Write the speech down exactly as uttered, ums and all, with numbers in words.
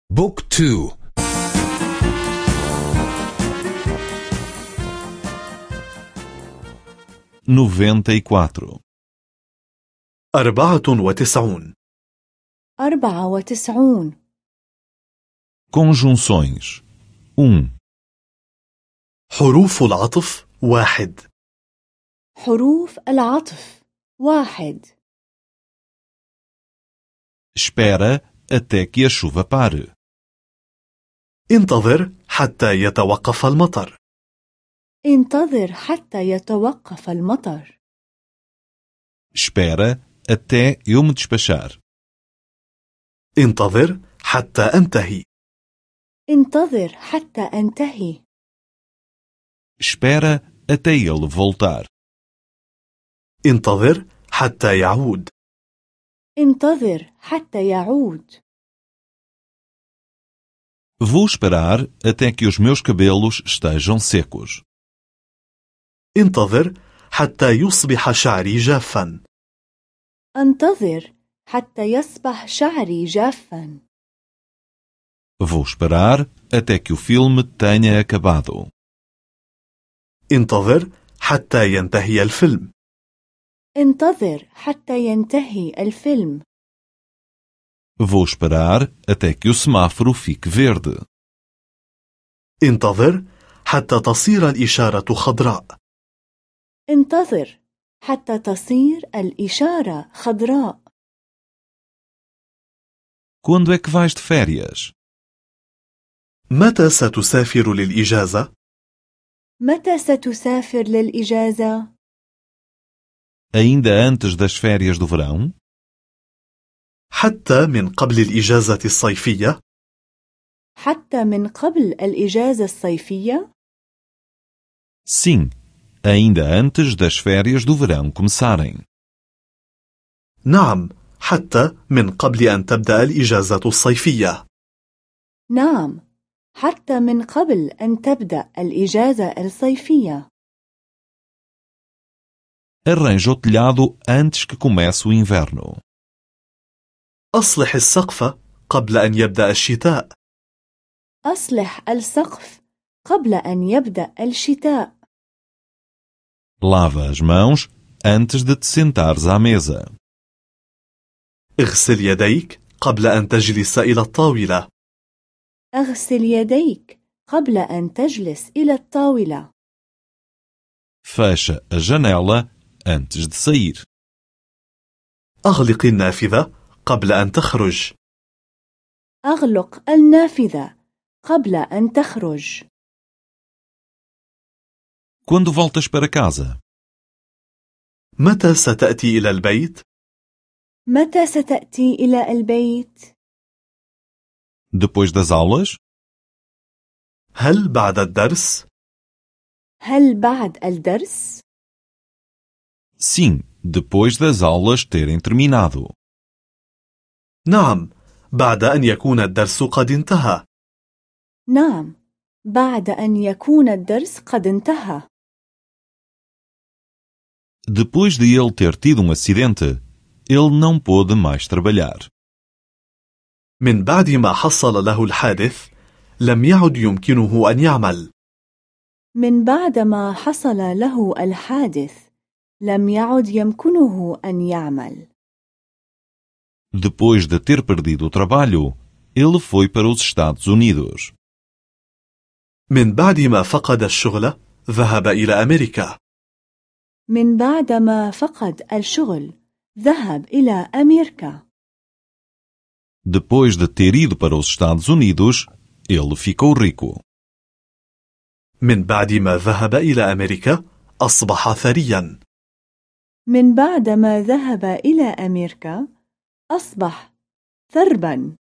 بوك تو. noventa e quatro. أربعة وتسعون. أربعة وتسعون. Conjunções. um. حروف العطف واحد. حروف العطف واحد. Espera até que a chuva pare. انتظر حتى يتوقف المطر. انتظر حتى يتوقف المطر. Espera até eu me despachar. انتظر حتى أنتهي. انتظر حتى أنتهي. Espera até ele voltar. انتظر حتى يعود. انتظر حتى يعود. Vou esperar até que os meus cabelos estejam secos. انتظر حتى يصبح شعري جافا. انتظر حتى يصبح شعري جافا. Vou esperar até que o filme tenha acabado. انتظر حتى ينتهي الفيلم. انتظر حتى ينتهي الفيلم. Vou esperar até que o semáforo fique verde. انتظر حتى تصير الإشارة خضراء. انتظر حتى تصير الإشارة خضراء. Quando é que vais de férias? متى ستسافر للإجازة؟ متى ستسافر للإجازة؟ Ainda antes das férias do verão? حتى من قبل الإجازة الصيفية؟ حتى من قبل الإجازة الصيفية؟ Sim, ainda antes das férias do verão começarem. نعم، حتى من قبل أن تبدأ الإجازة الصيفية. نعم، حتى من قبل أن تبدأ الإجازة الصيفية. Arranja o telhado antes que comece o inverno. أصلح السقف قبل أن يبدأ الشتاء. أصلح السقف قبل أن يبدأ الشتاء. Lava as mãos antes de te sentares à mesa. اغسل يديك قبل أن تجلس إلى الطاولة. اغسل يديك قبل أن تجلس إلى الطاولة. Fecha a janela antes de sair. أغلق النافذة قبل أن تخرج. أغلق النافذة قبل أن تخرج. Quando voltas para casa? متى ستأتي إلى البيت؟ متى ستأتي إلى البيت؟ Depois das aulas? هل بعد الدرس؟ هل بعد الدرس؟ Sim, depois das aulas terem terminado. نعم، بعد أن يكون الدرس قد انتهى. نعم، بعد أن يكون الدرس قد انتهى. Depois de ele ter tido um acidente, ele não pôde mais trabalhar. من بعد ما حصل له الحادث، لم يعد يمكنه أن يعمل. من بعد ما حصل له الحادث، لم يعد يمكنه أن يعمل. Depois de ter perdido o trabalho, ele foi para os Estados Unidos. من بعد ما فقد الشغل، ذهب إلى أمريكا. من بعد ما فقد الشغل، ذهب إلى أمريكا. Depois de ter ido para os Estados Unidos, ele ficou rico. من بعد ما ذهب إلى أمريكا، أصبح ثريا. من بعد ما ذهب إلى أمريكا، أصبح ثربا.